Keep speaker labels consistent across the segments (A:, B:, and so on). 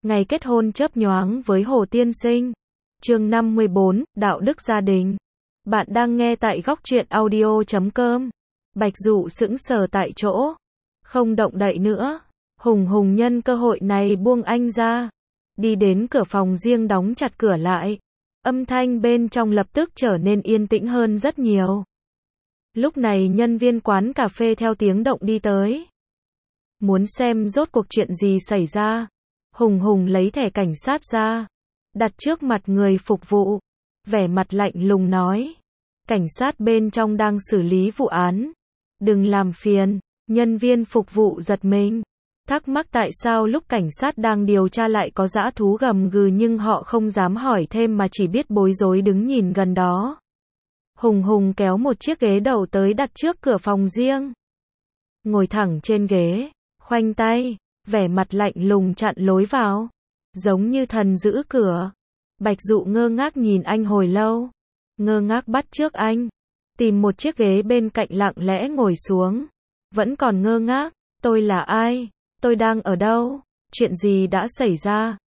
A: Ngày kết hôn chớp nhoáng với Hồ Tiên Sinh. Chương 54, Đạo đức gia đình. Bạn đang nghe tại Góc Truyện Audio.com. Bạch Dụ sững sờ tại chỗ, không động đậy nữa. Hùng nhân cơ hội này buông anh ra, đi đến cửa phòng riêng đóng chặt cửa lại. Âm thanh bên trong lập tức trở nên yên tĩnh hơn rất nhiều. Lúc này nhân viên quán cà phê theo tiếng động đi tới, muốn xem rốt cuộc chuyện gì xảy ra. Hùng lấy thẻ cảnh sát ra, đặt trước mặt người phục vụ, vẻ mặt lạnh lùng nói: cảnh sát bên trong đang xử lý vụ án, đừng làm phiền. Nhân viên phục vụ giật mình, thắc mắc tại sao lúc cảnh sát đang điều tra lại có dã thú gầm gừ, nhưng họ không dám hỏi thêm mà chỉ biết bối rối đứng nhìn gần đó. Hùng kéo một chiếc ghế đầu tới đặt trước cửa phòng riêng, ngồi thẳng trên ghế, khoanh tay, vẻ mặt lạnh lùng chặn lối vào, giống như thần giữ cửa. Bạch Dụ ngơ ngác nhìn anh hồi lâu, ngơ ngác bắt chước anh, tìm một chiếc ghế bên cạnh lặng lẽ ngồi xuống, vẫn còn ngơ ngác. Tôi là ai? Tôi đang ở đâu? Chuyện gì đã xảy ra?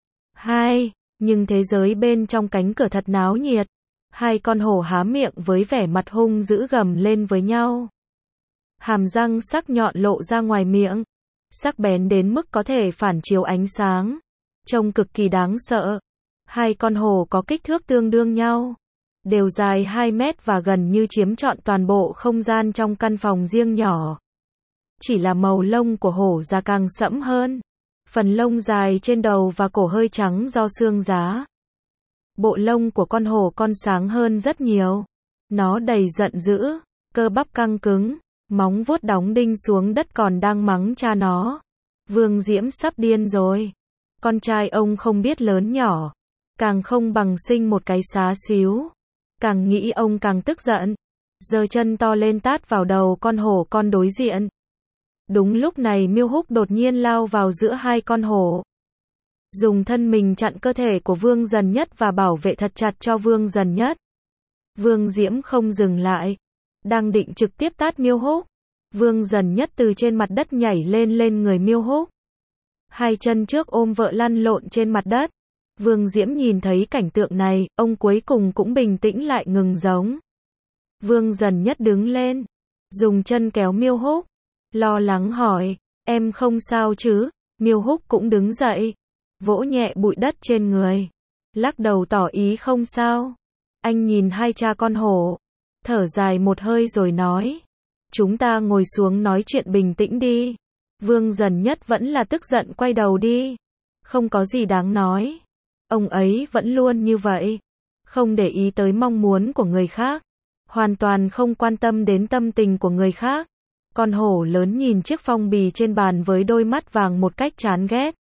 A: Nhưng thế giới bên trong cánh cửa thật náo nhiệt. Hai con hổ há miệng với vẻ mặt hung dữ gầm lên với nhau. Hàm răng sắc nhọn lộ ra ngoài miệng, sắc bén đến mức có thể phản chiếu ánh sáng, trông cực kỳ đáng sợ. Hai con hổ có kích thước tương đương nhau, đều dài 2 mét và gần như chiếm trọn toàn bộ không gian trong căn phòng riêng nhỏ. Chỉ là màu lông của hổ da càng sẫm hơn, phần lông dài trên đầu và cổ hơi trắng do xương giá. Bộ lông của con hổ con sáng hơn rất nhiều. Nó đầy giận dữ, cơ bắp căng cứng, móng vuốt đóng đinh xuống đất còn đang mắng cha nó. Vương Diễm sắp điên rồi. Con trai ông không biết lớn nhỏ, càng không bằng sinh một cái xá xíu. Càng nghĩ ông càng tức giận, giơ chân to lên tát vào đầu con hổ con đối diện. Đúng lúc này Miêu Húc đột nhiên lao vào giữa hai con hổ, dùng thân mình chặn cơ thể của Vương Dần Nhất và bảo vệ thật chặt cho Vương Dần Nhất. Vương Diễm không dừng lại, đang định trực tiếp tát Miêu Húc. Vương Dần Nhất từ trên mặt đất nhảy lên người Miêu Húc, hai chân trước ôm vợ lăn lộn trên mặt đất. Vương Diễm nhìn thấy cảnh tượng này, ông cuối cùng cũng bình tĩnh lại, ngừng giống. Vương Dần Nhất đứng lên, dùng chân kéo Miêu Húc, lo lắng hỏi: em không sao chứ? Miêu Húc cũng đứng dậy, vỗ nhẹ bụi đất trên người, lắc đầu tỏ ý không sao. Anh nhìn hai cha con hổ, thở dài một hơi rồi nói: chúng ta ngồi xuống nói chuyện bình tĩnh đi. Vương Dần Nhất vẫn là tức giận quay đầu đi. Không có gì đáng nói. Ông ấy vẫn luôn như vậy, không để ý tới mong muốn của người khác, hoàn toàn không quan tâm đến tâm tình của người khác. Con hổ lớn nhìn chiếc phong bì trên bàn với đôi mắt vàng một cách chán ghét,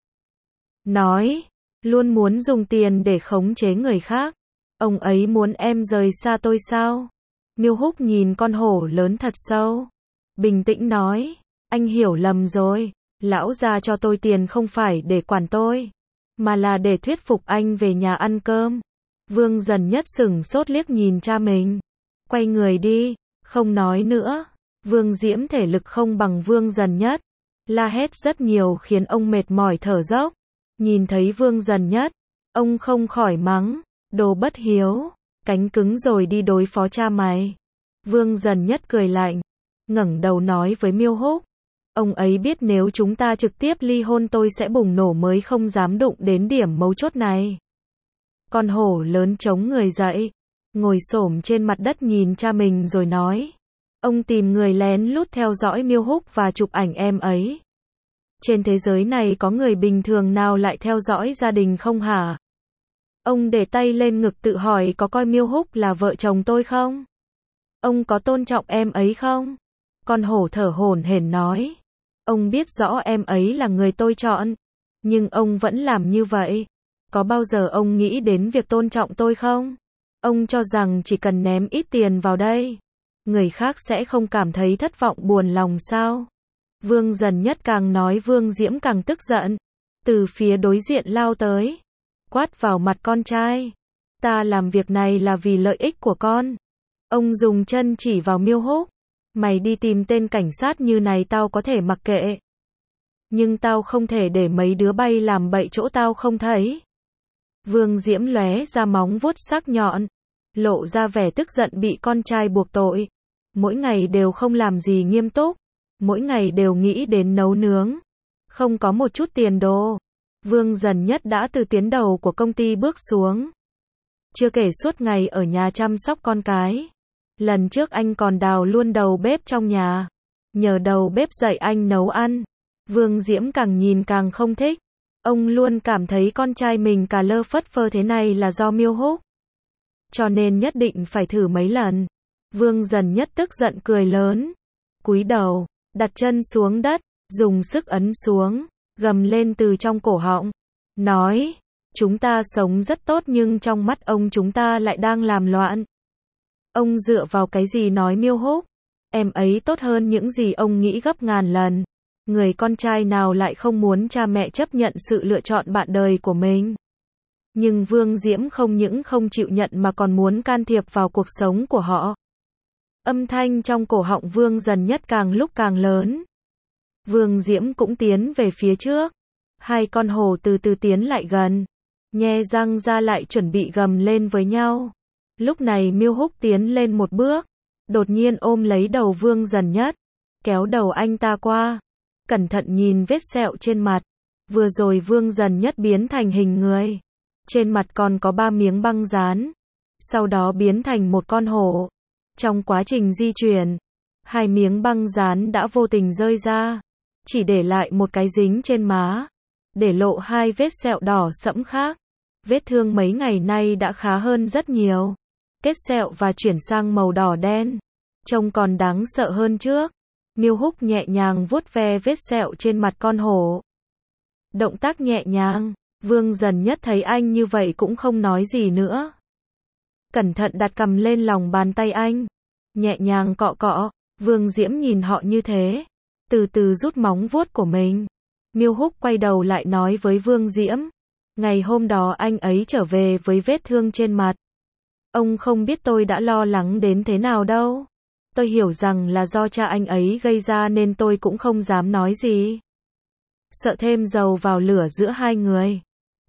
A: nói: luôn muốn dùng tiền để khống chế người khác. Ông ấy muốn em rời xa tôi sao? Miêu Húc nhìn con hổ lớn thật sâu, bình tĩnh nói: anh hiểu lầm rồi. Lão gia cho tôi tiền không phải để quản tôi, mà là để thuyết phục anh về nhà ăn cơm. Vương Dần Nhất sửng sốt liếc nhìn cha mình, quay người đi, không nói nữa. Vương Diễm thể lực không bằng Vương Dần Nhất, la hét rất nhiều khiến ông mệt mỏi thở dốc. Nhìn thấy Vương Dần Nhất, ông không khỏi mắng: đồ bất hiếu, cánh cứng rồi đi đối phó cha mày. Vương Dần Nhất cười lạnh, ngẩng đầu nói với Miêu Húc: ông ấy biết nếu chúng ta trực tiếp ly hôn tôi sẽ bùng nổ, mới không dám đụng đến điểm mấu chốt này. Con hổ lớn chống người dậy, ngồi xổm trên mặt đất nhìn cha mình rồi nói: ông tìm người lén lút theo dõi Miêu Húc và chụp ảnh em ấy. Trên thế giới này có người bình thường nào lại theo dõi gia đình không hả? Ông để tay lên ngực tự hỏi: có coi Miêu Húc là vợ chồng tôi không? Ông có tôn trọng em ấy không? Con hổ thở hổn hển nói: ông biết rõ em ấy là người tôi chọn, nhưng ông vẫn làm như vậy. Có bao giờ ông nghĩ đến việc tôn trọng tôi không? Ông cho rằng chỉ cần ném ít tiền vào đây, người khác sẽ không cảm thấy thất vọng buồn lòng sao? Vương Dần Nhất càng nói Vương Diễm càng tức giận, từ phía đối diện lao tới, quát vào mặt con trai: ta làm việc này là vì lợi ích của con. Ông dùng chân chỉ vào Miêu Húc: mày đi tìm tên cảnh sát như này tao có thể mặc kệ. Nhưng tao không thể để mấy đứa bay làm bậy chỗ tao không thấy. Vương Diễm lóe ra móng vuốt sắc nhọn, lộ ra vẻ tức giận bị con trai buộc tội. Mỗi ngày đều không làm gì nghiêm túc, mỗi ngày đều nghĩ đến nấu nướng, không có một chút tiền đồ. Vương Dần Nhất đã từ tuyến đầu của công ty bước xuống. Chưa kể suốt ngày ở nhà chăm sóc con cái. Lần trước anh còn đào luôn đầu bếp trong nhà, nhờ đầu bếp dạy anh nấu ăn. Vương Diễm càng nhìn càng không thích. Ông luôn cảm thấy con trai mình cà lơ phất phơ thế này là do Miêu Húc. Cho nên nhất định phải thử mấy lần. Vương Dần Nhất tức giận cười lớn. Cúi đầu, đặt chân xuống đất, dùng sức ấn xuống, gầm lên từ trong cổ họng. Nói, chúng ta sống rất tốt nhưng trong mắt ông chúng ta lại đang làm loạn. Ông dựa vào cái gì nói Miêu Húc? Em ấy tốt hơn những gì ông nghĩ gấp ngàn lần. Người con trai nào lại không muốn cha mẹ chấp nhận sự lựa chọn bạn đời của mình. Nhưng Vương Diễm không những không chịu nhận mà còn muốn can thiệp vào cuộc sống của họ. Âm thanh trong cổ họng Vương Dần Nhất càng lúc càng lớn. Vương Diễm cũng tiến về phía trước. Hai con hổ từ từ tiến lại gần, nhe răng ra lại chuẩn bị gầm lên với nhau. Lúc này Miêu Húc tiến lên một bước, đột nhiên ôm lấy đầu Vương Dần Nhất, kéo đầu anh ta qua, cẩn thận nhìn vết sẹo trên mặt. Vừa rồi Vương Dần Nhất biến thành hình người, trên mặt còn có 3 miếng băng dán, sau đó biến thành một con hổ. Trong quá trình di chuyển, 2 miếng băng dán đã vô tình rơi ra, chỉ để lại một cái dính trên má, để lộ 2 vết sẹo đỏ sẫm khác. Vết thương mấy ngày nay đã khá hơn rất nhiều. Kết sẹo và chuyển sang màu đỏ đen, trông còn đáng sợ hơn trước. Miêu Húc nhẹ nhàng vuốt ve vết sẹo trên mặt con hổ. Động tác nhẹ nhàng, Vương Dần Nhất thấy anh như vậy cũng không nói gì nữa. Cẩn thận đặt cầm lên lòng bàn tay anh, nhẹ nhàng cọ cọ. Vương Diễm nhìn họ như thế, từ từ rút móng vuốt của mình. Miêu Húc quay đầu lại nói với Vương Diễm, ngày hôm đó anh ấy trở về với vết thương trên mặt. Ông không biết tôi đã lo lắng đến thế nào đâu. Tôi hiểu rằng là do cha anh ấy gây ra nên tôi cũng không dám nói gì. Sợ thêm dầu vào lửa giữa hai người.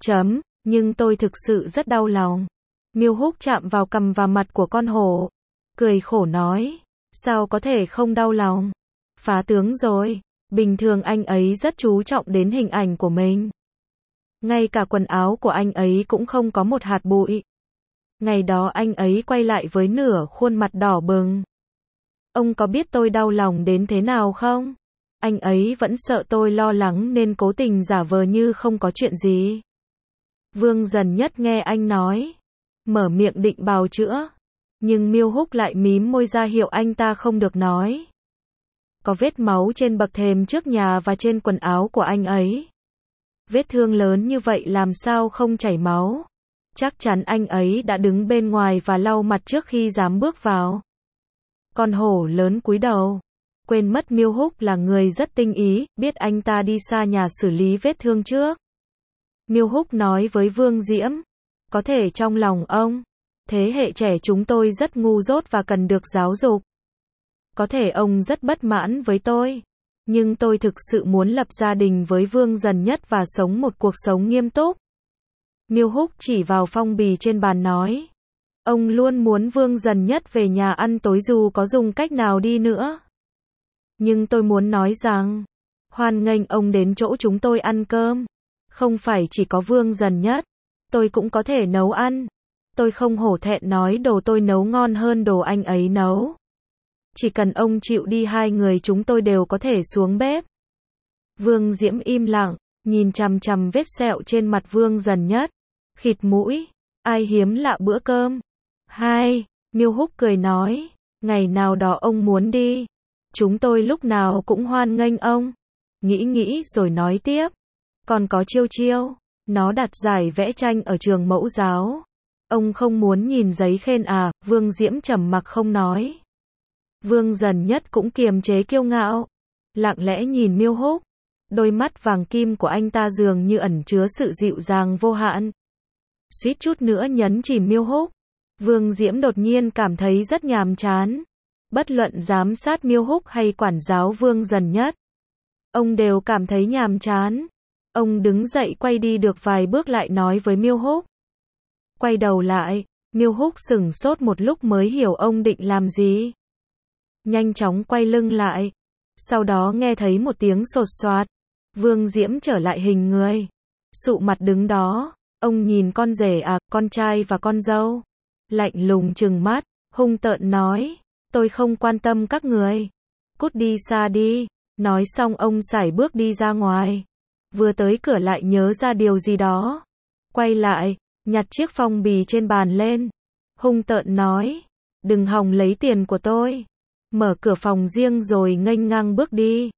A: Nhưng tôi thực sự rất đau lòng. Miêu Húc chạm vào cằm và mặt của con hổ, cười khổ nói, sao có thể không đau lòng? Phá tướng rồi. Bình thường anh ấy rất chú trọng đến hình ảnh của mình. Ngay cả quần áo của anh ấy cũng không có một hạt bụi. Ngày đó anh ấy quay lại với nửa khuôn mặt đỏ bừng. Ông có biết tôi đau lòng đến thế nào không? Anh ấy vẫn sợ tôi lo lắng nên cố tình giả vờ như không có chuyện gì. Vương Dần Nhất nghe anh nói, mở miệng định bào chữa, nhưng Miêu Húc lại mím môi ra hiệu anh ta không được nói. Có vết máu trên bậc thềm trước nhà và trên quần áo của anh ấy. Vết thương lớn như vậy làm sao không chảy máu? Chắc chắn anh ấy đã đứng bên ngoài và lau mặt trước khi dám bước vào. Con hổ lớn cúi đầu, quên mất Miêu Húc là người rất tinh ý, biết anh ta đi xa nhà xử lý vết thương trước. Miêu Húc nói với Vương Diễm, có thể trong lòng ông, thế hệ trẻ chúng tôi rất ngu dốt và cần được giáo dục. Có thể ông rất bất mãn với tôi, nhưng tôi thực sự muốn lập gia đình với Vương Dần Nhất và sống một cuộc sống nghiêm túc. Miêu Húc chỉ vào phong bì trên bàn nói, ông luôn muốn Vương Dần Nhất về nhà ăn tối dù có dùng cách nào đi nữa. Nhưng tôi muốn nói rằng, hoan nghênh ông đến chỗ chúng tôi ăn cơm. Không phải chỉ có Vương Dần Nhất, tôi cũng có thể nấu ăn. Tôi không hổ thẹn nói đồ tôi nấu ngon hơn đồ anh ấy nấu. Chỉ cần ông chịu đi hai người chúng tôi đều có thể xuống bếp. Vương Diễm im lặng, nhìn chằm chằm vết sẹo trên mặt Vương Dần Nhất, khịt mũi, ai hiếm lạ bữa cơm. Miêu Húc cười nói, ngày nào đó ông muốn đi, chúng tôi lúc nào cũng hoan nghênh ông. Nghĩ rồi nói tiếp, còn có Chiêu Chiêu, nó đạt giải vẽ tranh ở trường mẫu giáo. Ông không muốn nhìn giấy khen à? Vương Diễm trầm mặc không nói. Vương Dần Nhất cũng kiềm chế kiêu ngạo, lặng lẽ nhìn Miêu Húc. Đôi mắt vàng kim của anh ta dường như ẩn chứa sự dịu dàng vô hạn. Suýt chút nữa nhấn chìm Miêu Húc. Vương Diễm đột nhiên cảm thấy rất nhàm chán. Bất luận giám sát Miêu Húc hay quản giáo Vương Dần Nhất, ông đều cảm thấy nhàm chán. Ông đứng dậy quay đi được vài bước lại nói với Miêu Húc. Quay đầu lại, Miêu Húc sửng sốt một lúc mới hiểu ông định làm gì. Nhanh chóng quay lưng lại. Sau đó nghe thấy một tiếng sột soạt. Vương Diễm trở lại hình người. Sụ mặt đứng đó. Ông nhìn con rể con trai và con dâu. Lạnh lùng trừng mắt, hung tợn nói. Tôi không quan tâm các người. Cút đi xa đi. Nói xong ông sải bước đi ra ngoài. Vừa tới cửa lại nhớ ra điều gì đó. Quay lại, nhặt chiếc phong bì trên bàn lên. Hung tợn nói. Đừng hòng lấy tiền của tôi. Mở cửa phòng riêng rồi nghênh ngang bước đi.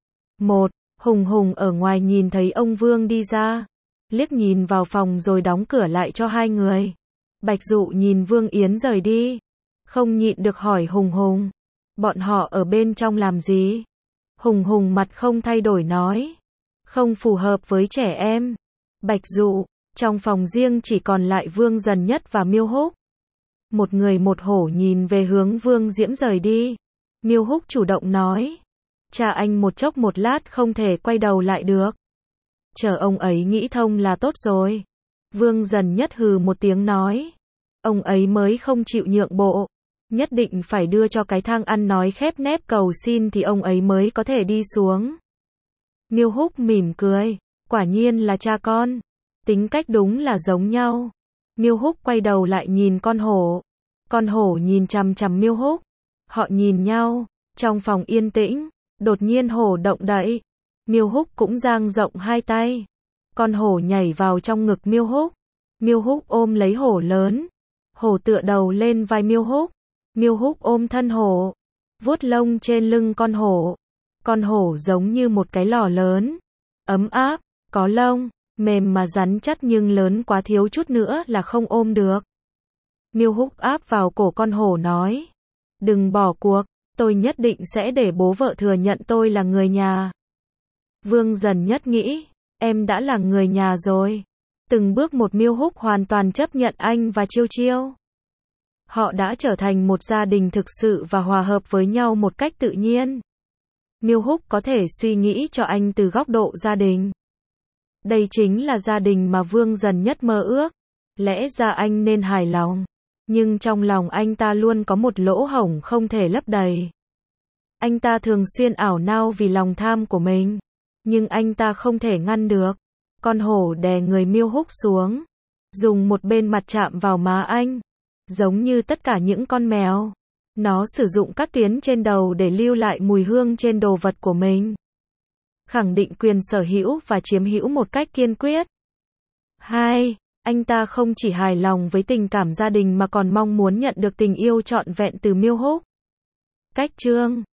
A: Hùng Hùng ở ngoài nhìn thấy ông Vương đi ra. Liếc nhìn vào phòng rồi đóng cửa lại cho hai người. Bạch Dụ nhìn Vương Yến rời đi. Không nhịn được hỏi Hùng Hùng. Bọn họ ở bên trong làm gì? Hùng Hùng mặt không thay đổi nói. Không phù hợp với trẻ em. Bạch Dụ, trong phòng riêng chỉ còn lại Vương Dần Nhất và Miêu Húc. Một người một hổ nhìn về hướng Vương Diễm rời đi. Miêu Húc chủ động nói. Cha anh một chốc một lát không thể quay đầu lại được. Chờ ông ấy nghĩ thông là tốt rồi. Vương Dần Nhất hừ một tiếng nói. Ông ấy mới không chịu nhượng bộ. Nhất định phải đưa cho cái thang ăn nói khép nép cầu xin thì ông ấy mới có thể đi xuống. Miêu Húc mỉm cười. Quả nhiên là cha con. Tính cách đúng là giống nhau. Miêu Húc quay đầu lại nhìn con hổ. Con hổ nhìn chằm chằm Miêu Húc. Họ nhìn nhau. Trong phòng yên tĩnh. Đột nhiên hổ động đậy. Miêu Húc cũng dang rộng hai tay. Con hổ nhảy vào trong ngực Miêu Húc. Miêu Húc ôm lấy hổ lớn. Hổ tựa đầu lên vai Miêu Húc. Miêu Húc ôm thân hổ. Vuốt lông trên lưng con hổ. Con hổ giống như một cái lò lớn. Ấm áp, có lông, mềm mà rắn chắc nhưng lớn quá thiếu chút nữa là không ôm được. Miêu Húc áp vào cổ con hổ nói. Đừng bỏ cuộc, tôi nhất định sẽ để bố vợ thừa nhận tôi là người nhà. Vương Dần Nhất nghĩ, em đã là người nhà rồi. Từng bước một Miêu Húc hoàn toàn chấp nhận anh và Chiêu Chiêu. Họ đã trở thành một gia đình thực sự và hòa hợp với nhau một cách tự nhiên. Miêu Húc có thể suy nghĩ cho anh từ góc độ gia đình. Đây chính là gia đình mà Vương Dần Nhất mơ ước. Lẽ ra anh nên hài lòng. Nhưng trong lòng anh ta luôn có một lỗ hổng không thể lấp đầy. Anh ta thường xuyên ảo não vì lòng tham của mình. Nhưng anh ta không thể ngăn được. Con hổ đè người Miêu Húc xuống. Dùng một bên mặt chạm vào má anh. Giống như tất cả những con mèo. Nó sử dụng các tuyến trên đầu để lưu lại mùi hương trên đồ vật của mình. Khẳng định quyền sở hữu và chiếm hữu một cách kiên quyết. 2. Anh ta không chỉ hài lòng với tình cảm gia đình mà còn mong muốn nhận được tình yêu trọn vẹn từ Miêu Húc. Cách chương